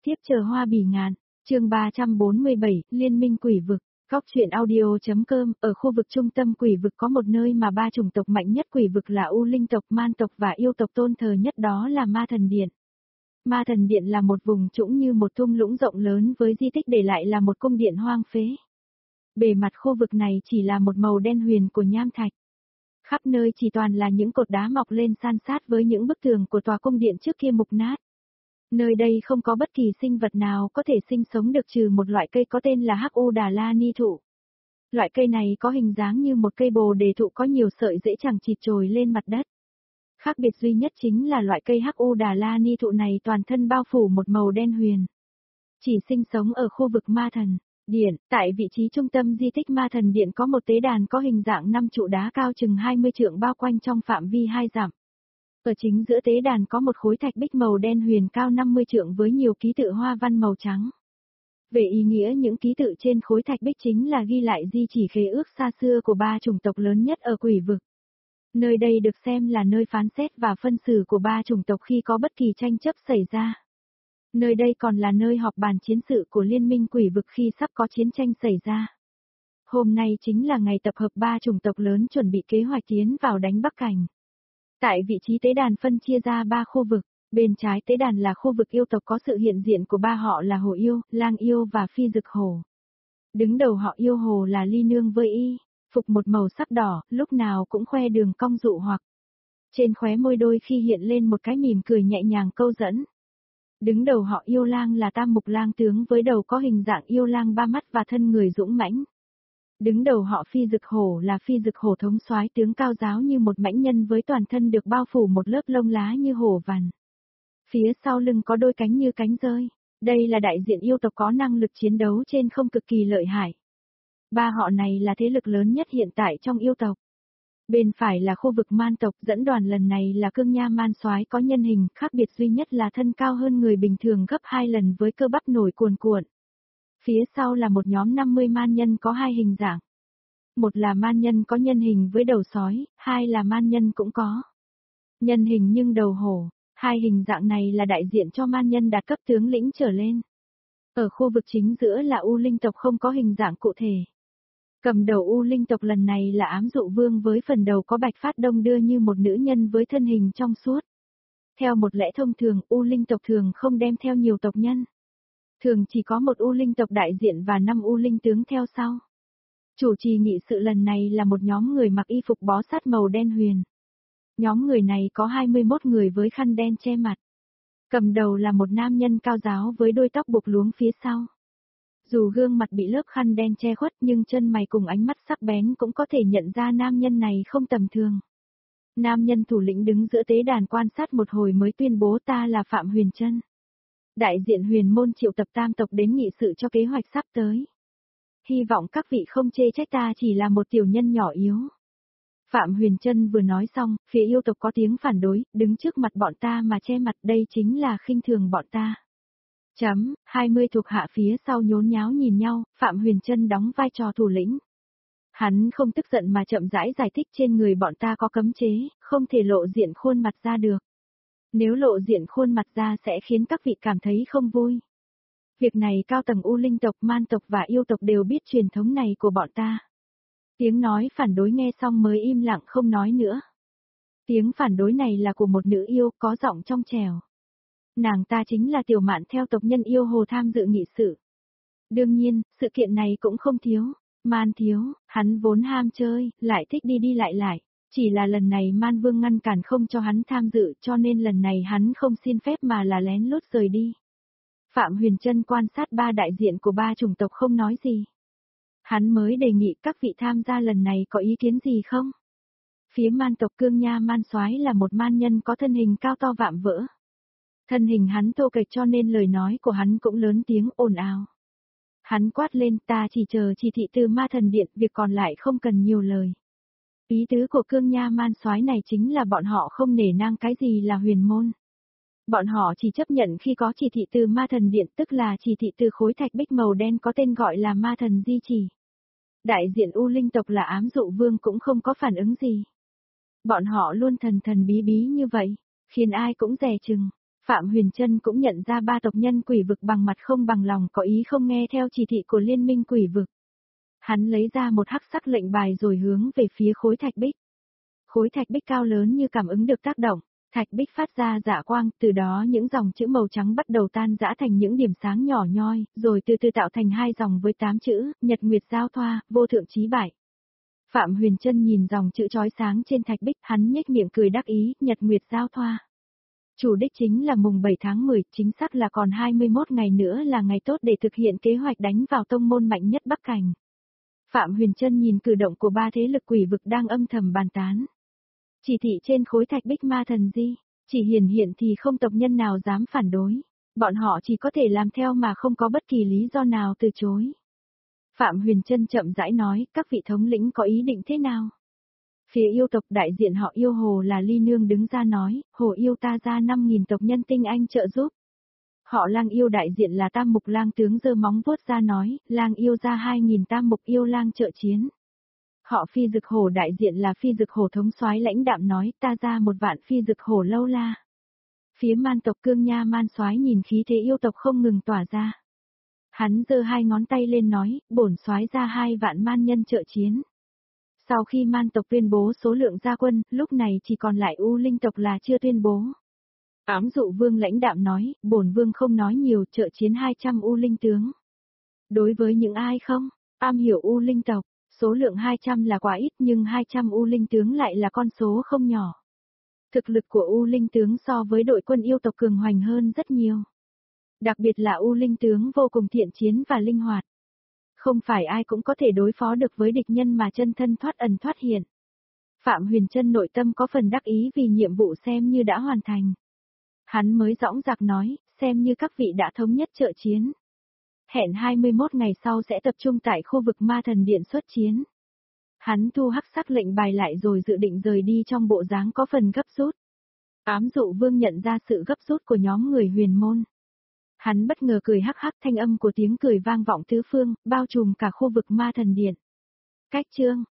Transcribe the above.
tiếp chờ hoa bỉ ngạn, chương 347, Liên minh quỷ vực, góc truyện audio.com, ở khu vực trung tâm quỷ vực có một nơi mà ba chủng tộc mạnh nhất quỷ vực là U Linh tộc, Man tộc và Yêu tộc tôn thờ nhất, đó là Ma Thần Điện. Ma Thần Điện là một vùng trũng như một thung lũng rộng lớn với di tích để lại là một cung điện hoang phế. Bề mặt khu vực này chỉ là một màu đen huyền của nham thạch. Khắp nơi chỉ toàn là những cột đá mọc lên san sát với những bức tường của tòa cung điện trước kia mục nát. Nơi đây không có bất kỳ sinh vật nào có thể sinh sống được trừ một loại cây có tên là Hắc U Đà La Ni thụ. Loại cây này có hình dáng như một cây bồ đề thụ có nhiều sợi rễ chằng chịt trồi lên mặt đất. Khác biệt duy nhất chính là loại cây Hắc U Đà La Ni thụ này toàn thân bao phủ một màu đen huyền. Chỉ sinh sống ở khu vực Ma Thần Điện, tại vị trí trung tâm di tích Ma Thần Điện có một tế đàn có hình dạng 5 trụ đá cao chừng 20 trượng bao quanh trong phạm vi 2 dặm. Ở chính giữa tế đàn có một khối thạch bích màu đen huyền cao 50 trượng với nhiều ký tự hoa văn màu trắng. Về ý nghĩa những ký tự trên khối thạch bích chính là ghi lại di chỉ khế ước xa xưa của ba chủng tộc lớn nhất ở quỷ vực. Nơi đây được xem là nơi phán xét và phân xử của ba chủng tộc khi có bất kỳ tranh chấp xảy ra. Nơi đây còn là nơi họp bàn chiến sự của Liên minh quỷ vực khi sắp có chiến tranh xảy ra. Hôm nay chính là ngày tập hợp ba chủng tộc lớn chuẩn bị kế hoạch tiến vào đánh Bắc Cảnh. Tại vị trí tế đàn phân chia ra 3 khu vực, bên trái tế đàn là khu vực yêu tộc có sự hiện diện của ba họ là Hổ Yêu, Lang Yêu và Phi Dực Hổ. Đứng đầu họ Yêu Hồ là Ly Nương với y, phục một màu sắc đỏ, lúc nào cũng khoe đường cong dụ hoặc. Trên khóe môi đôi khi hiện lên một cái mỉm cười nhẹ nhàng câu dẫn. Đứng đầu họ Yêu Lang là Tam Mục Lang tướng với đầu có hình dạng yêu lang 3 mắt và thân người dũng mãnh. Đứng đầu họ Phi Dực Hổ là Phi Dực Hổ thống soái tướng cao giáo như một mãnh nhân với toàn thân được bao phủ một lớp lông lá như hổ vằn. Phía sau lưng có đôi cánh như cánh rơi. Đây là đại diện yêu tộc có năng lực chiến đấu trên không cực kỳ lợi hại. Ba họ này là thế lực lớn nhất hiện tại trong yêu tộc. Bên phải là khu vực Man tộc, dẫn đoàn lần này là Cương Nha Man soái có nhân hình, khác biệt duy nhất là thân cao hơn người bình thường gấp 2 lần với cơ bắp nổi cuồn cuộn. Phía sau là một nhóm 50 man nhân có 2 hình dạng. Một là man nhân có nhân hình với đầu sói, 2 là man nhân cũng có nhân hình nhưng đầu hổ. 2 hình dạng này là đại diện cho man nhân đạt cấp tướng lĩnh trở lên. Ở khu vực chính giữa là U Linh tộc không có hình dạng cụ thể. Cầm đầu U Linh tộc lần này là Ám Dụ Vương với phần đầu có bạch phát đông đưa như một nữ nhân với thân hình trong suốt. Theo một lẽ thông thường, U Linh tộc thường không đem theo nhiều tộc nhân. Thường chỉ có một U Linh tộc đại diện và 5 U Linh tướng theo sau. Chủ trì nghị sự lần này là một nhóm người mặc y phục bó sát màu đen huyền. Nhóm người này có 21 người với khăn đen che mặt. Cầm đầu là một nam nhân cao giáo với đôi tóc buộc luống phía sau. Dù gương mặt bị lớp khăn đen che khuất nhưng chân mày cùng ánh mắt sắc bén cũng có thể nhận ra nam nhân này không tầm thường. Nam nhân thủ lĩnh đứng giữa tế đàn quan sát một hồi mới tuyên bố ta là Phạm Huyền Trân. Đại diện huyền môn triệu tập tam tộc đến nghị sự cho kế hoạch sắp tới. Hy vọng các vị không chê trách ta chỉ là một tiểu nhân nhỏ yếu. Phạm Huyền Trân vừa nói xong, phía yêu tộc có tiếng phản đối, đứng trước mặt bọn ta mà che mặt đây chính là khinh thường bọn ta. 20 thuộc hạ phía sau nhốn nháo nhìn nhau, Phạm Huyền Trân đóng vai trò thủ lĩnh. Hắn không tức giận mà chậm rãi giải thích trên người bọn ta có cấm chế, không thể lộ diện khuôn mặt ra được. Nếu lộ diện khuôn mặt ra sẽ khiến các vị cảm thấy không vui. Việc này cao tầng U Linh tộc, Man tộc và Yêu tộc đều biết truyền thống này của bọn ta. Tiếng nói phản đối nghe xong mới im lặng không nói nữa. Tiếng phản đối này là của một nữ yêu có giọng trong trẻo. Nàng ta chính là Tiểu Mạn theo tộc nhân Yêu Hồ tham dự nghị sự. Đương nhiên, sự kiện này cũng không thiếu. Man thiếu, hắn vốn ham chơi, lại thích đi đi lại lại. Chỉ là lần này Man Vương ngăn cản không cho hắn tham dự cho nên lần này hắn không xin phép mà là lén lút rời đi. Phạm Huyền Trân quan sát 3 đại diện của 3 chủng tộc không nói gì. Hắn mới đề nghị các vị tham gia lần này có ý kiến gì không? Phía Man tộc Cương Nha Man soái là một man nhân có thân hình cao to vạm vỡ. Thân hình hắn thô kệch cho nên lời nói của hắn cũng lớn tiếng ồn ào. Hắn quát lên ta chỉ chờ chỉ thị từ Ma Thần Điện, việc còn lại không cần nhiều lời. Ý tứ của Cương Nha Man soái này chính là bọn họ không nể nang cái gì là huyền môn. Bọn họ chỉ chấp nhận khi có chỉ thị từ Ma Thần Điện, tức là chỉ thị từ khối thạch bích màu đen có tên gọi là Ma Thần Di Chỉ. Đại diện U Linh tộc là Ám Dụ Vương cũng không có phản ứng gì. Bọn họ luôn thần thần bí bí như vậy, khiến ai cũng dè chừng. Phạm Huyền Trân cũng nhận ra ba tộc nhân quỷ vực bằng mặt không bằng lòng có ý không nghe theo chỉ thị của liên minh quỷ vực. Hắn lấy ra một hắc sắc lệnh bài rồi hướng về phía khối thạch bích. Khối thạch bích cao lớn như cảm ứng được tác động, thạch bích phát ra dạ quang, từ đó những dòng chữ màu trắng bắt đầu tan rã thành những điểm sáng nhỏ nhoi, rồi từ từ tạo thành 2 dòng với 8 chữ, Nhật Nguyệt Giao Thoa, vô thượng chí bại. Phạm Huyền Trân nhìn dòng chữ chói sáng trên thạch bích, hắn nhếch miệng cười đắc ý, Nhật Nguyệt Giao Thoa. Chủ đích chính là mùng 7 tháng 10, chính xác là còn 21 ngày nữa là ngày tốt để thực hiện kế hoạch đánh vào tông môn mạnh nhất Bắc Cảnh. Phạm Huyền Trân nhìn cử động của ba thế lực quỷ vực đang âm thầm bàn tán. Chỉ thị trên khối thạch bích ma thần di, chỉ hiện thì không tộc nhân nào dám phản đối. Bọn họ chỉ có thể làm theo mà không có bất kỳ lý do nào từ chối. Phạm Huyền Trân chậm rãi nói, các vị thống lĩnh có ý định thế nào? Phía yêu tộc đại diện họ yêu Hồ là Ly Nương đứng ra nói, Hồ yêu ta ra 5.000 tộc nhân tinh anh trợ giúp. Họ Lang yêu đại diện là Tam Mục Lang tướng giơ móng vuốt ra nói, Lang yêu ra 2.000 Tam Mục yêu Lang trợ chiến. Họ Phi Dực Hổ đại diện là Phi Dực Hổ thống soái lãnh đạm nói, ta ra 1 vạn Phi Dực Hổ lâu la. Phía Man tộc Cương Nha Man soái nhìn khí thế yêu tộc không ngừng tỏa ra. Hắn giơ 2 ngón tay lên nói, bổn soái ra 2 vạn man nhân trợ chiến. Sau khi Man tộc tuyên bố số lượng gia quân, lúc này chỉ còn lại U Linh tộc là chưa tuyên bố. Ám Dụ Vương lãnh đạm nói, bổn vương không nói nhiều, trợ chiến 200 U Linh tướng. Đối với những ai không am hiểu U Linh tộc, số lượng 200 là quá ít nhưng 200 U Linh tướng lại là con số không nhỏ. Thực lực của U Linh tướng so với đội quân yêu tộc cường hoành hơn rất nhiều. Đặc biệt là U Linh tướng vô cùng thiện chiến và linh hoạt. Không phải ai cũng có thể đối phó được với địch nhân mà chân thân thoát ẩn thoát hiện. Phạm Huyền Trân nội tâm có phần đắc ý vì nhiệm vụ xem như đã hoàn thành. Hắn mới dõng dạc nói, xem như các vị đã thống nhất trợ chiến. Hẹn 21 ngày sau sẽ tập trung tại khu vực ma thần điện xuất chiến. Hắn thu hắc sắc lệnh bài lại rồi dự định rời đi trong bộ dáng có phần gấp rút. Ám Dụ Vương nhận ra sự gấp rút của nhóm người huyền môn. Hắn bất ngờ cười hắc hắc, thanh âm của tiếng cười vang vọng tứ phương, bao trùm cả khu vực ma thần điện. Cách chương